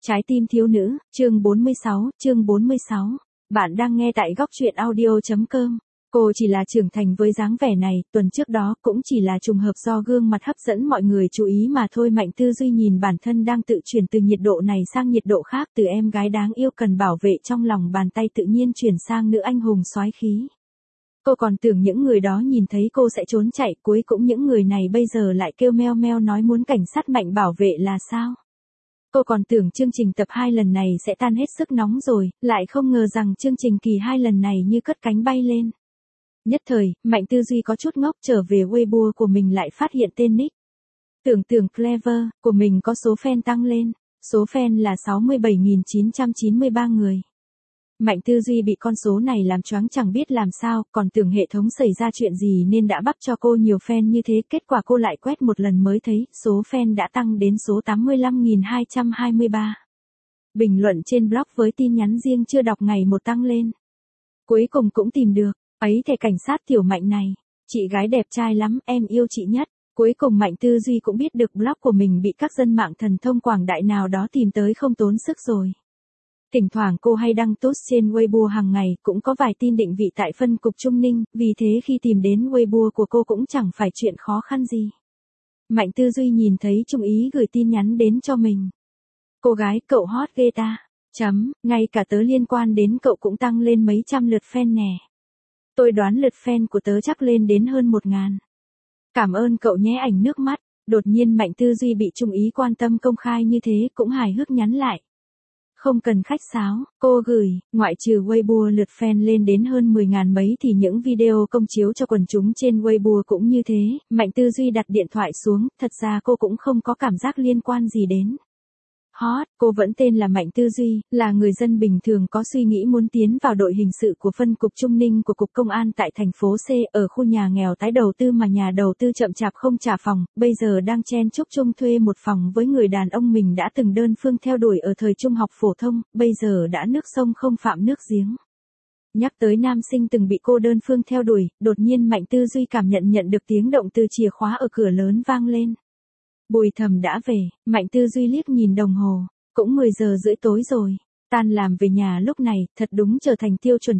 Trái tim thiếu nữ, chương 46. Bạn đang nghe tại góc truyện audio.com. Cô chỉ là trưởng thành với dáng vẻ này, tuần trước đó cũng chỉ là trùng hợp do gương mặt hấp dẫn mọi người chú ý mà thôi. Mạnh Tư Duy nhìn bản thân đang tự chuyển từ nhiệt độ này sang nhiệt độ khác, từ em gái đáng yêu cần bảo vệ trong lòng bàn tay tự nhiên chuyển sang nữ anh hùng soái khí. Cô còn tưởng những người đó nhìn thấy cô sẽ trốn chạy, cuối cùng những người này bây giờ lại kêu meo meo nói muốn cảnh sát Mạnh bảo vệ là sao? Cô còn tưởng chương trình tập 2 lần này sẽ tan hết sức nóng rồi, lại không ngờ rằng chương trình kỳ 2 lần này như cất cánh bay lên. Nhất thời, Mạnh Tư Duy có chút ngốc, trở về Weibo của mình lại phát hiện tên nick. Tưởng Clever của mình có số fan tăng lên, số fan là 67.993 người. Mạnh Tư Duy bị con số này làm choáng chẳng biết làm sao, còn tưởng hệ thống xảy ra chuyện gì nên đã bắt cho cô nhiều fan như thế, kết quả cô lại quét một lần mới thấy, số fan đã tăng đến số 85.223. Bình luận trên blog với tin nhắn riêng chưa đọc ngày một tăng lên. Cuối cùng cũng tìm được, ấy thẻ cảnh sát tiểu Mạnh này, chị gái đẹp trai lắm, em yêu chị nhất. Cuối cùng Mạnh Tư Duy cũng biết được blog của mình bị các dân mạng thần thông quảng đại nào đó tìm tới không tốn sức rồi. Thỉnh thoảng cô hay đăng post trên Weibo hàng ngày, cũng có vài tin định vị tại phân cục Trung Ninh, vì thế khi tìm đến Weibo của cô cũng chẳng phải chuyện khó khăn gì. Mạnh Tư Duy nhìn thấy Trung Ý gửi tin nhắn đến cho mình. Cô gái cậu hot ghê ta. Ngay cả tớ liên quan đến cậu cũng tăng lên mấy trăm lượt fan nè. Tôi đoán lượt fan của tớ chắc lên đến hơn 1.000. Cảm ơn cậu nhé ảnh nước mắt. Đột nhiên Mạnh Tư Duy bị Trung Ý quan tâm công khai như thế cũng hài hước nhắn lại. Không cần khách sáo, cô gửi, ngoại trừ Weibo lượt fan lên đến hơn 10.000 mấy thì những video công chiếu cho quần chúng trên Weibo cũng như thế. Mạnh Tư Duy đặt điện thoại xuống, thật ra cô cũng không có cảm giác liên quan gì đến hot. Cô vẫn tên là Mạnh Tư Duy, là người dân bình thường có suy nghĩ muốn tiến vào đội hình sự của phân cục Trung Ninh của Cục Công an tại thành phố C, ở khu nhà nghèo tái đầu tư mà nhà đầu tư chậm chạp không trả phòng, bây giờ đang chen chúc chung thuê một phòng với người đàn ông mình đã từng đơn phương theo đuổi ở thời trung học phổ thông, bây giờ đã nước sông không phạm nước giếng. Nhắc tới nam sinh từng bị cô đơn phương theo đuổi, đột nhiên Mạnh Tư Duy cảm nhận được tiếng động từ chìa khóa ở cửa lớn vang lên. Bùi Thầm đã về, Mạnh Tư Duy liếc nhìn đồng hồ, cũng 10 giờ rưỡi tối rồi. Tan làm về nhà lúc này, thật đúng trở thành tiêu chuẩn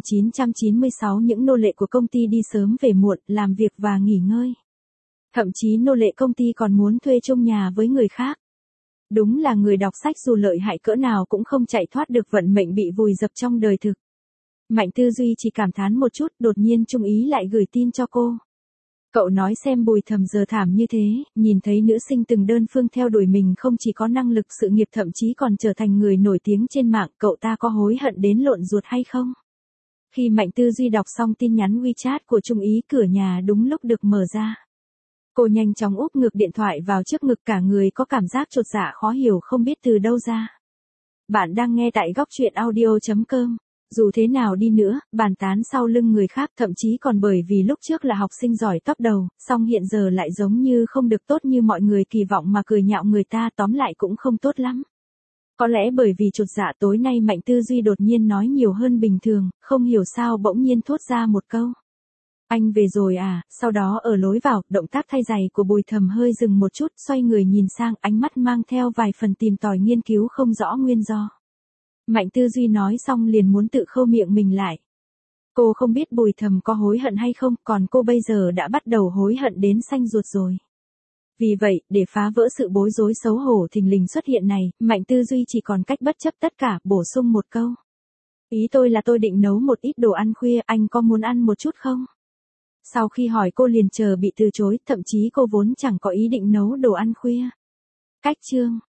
996, những nô lệ của công ty đi sớm về muộn, làm việc và nghỉ ngơi. Thậm chí nô lệ công ty còn muốn thuê chung nhà với người khác. Đúng là người đọc sách dù lợi hại cỡ nào cũng không chạy thoát được vận mệnh bị vùi dập trong đời thực. Mạnh Tư Duy chỉ cảm thán một chút, đột nhiên Trung Ý lại gửi tin cho cô. Cậu nói xem Bùi Thầm giờ thảm như thế, nhìn thấy nữ sinh từng đơn phương theo đuổi mình không chỉ có năng lực sự nghiệp thậm chí còn trở thành người nổi tiếng trên mạng, cậu ta có hối hận đến lộn ruột hay không? Khi Mạnh Tư Duy đọc xong tin nhắn WeChat của Trung Ý, cửa nhà đúng lúc được mở ra. Cô nhanh chóng úp ngược điện thoại vào trước ngực, cả người có cảm giác chột dạ khó hiểu không biết từ đâu ra. Bạn đang nghe tại góc truyện audio.com. Dù thế nào đi nữa, bàn tán sau lưng người khác, thậm chí còn bởi vì lúc trước là học sinh giỏi top đầu, song hiện giờ lại giống như không được tốt như mọi người kỳ vọng mà cười nhạo người ta, tóm lại cũng không tốt lắm. Có lẽ bởi vì chột dạ tối nay Mạnh Tư Duy đột nhiên nói nhiều hơn bình thường, không hiểu sao bỗng nhiên thốt ra một câu. Anh về rồi à, sau đó ở lối vào, động tác thay giày của Bùi Thầm hơi dừng một chút, xoay người nhìn sang, ánh mắt mang theo vài phần tìm tòi nghiên cứu không rõ nguyên do. Mạnh Tư Duy nói xong liền muốn tự khâu miệng mình lại. Cô không biết Bùi Thầm có hối hận hay không, còn cô bây giờ đã bắt đầu hối hận đến xanh ruột rồi. Vì vậy, để phá vỡ sự bối rối xấu hổ thình lình xuất hiện này, Mạnh Tư Duy chỉ còn cách bất chấp tất cả, bổ sung một câu. Ý tôi là tôi định nấu một ít đồ ăn khuya, anh có muốn ăn một chút không? Sau khi hỏi cô liền chờ bị từ chối, thậm chí cô vốn chẳng có ý định nấu đồ ăn khuya. Cách chương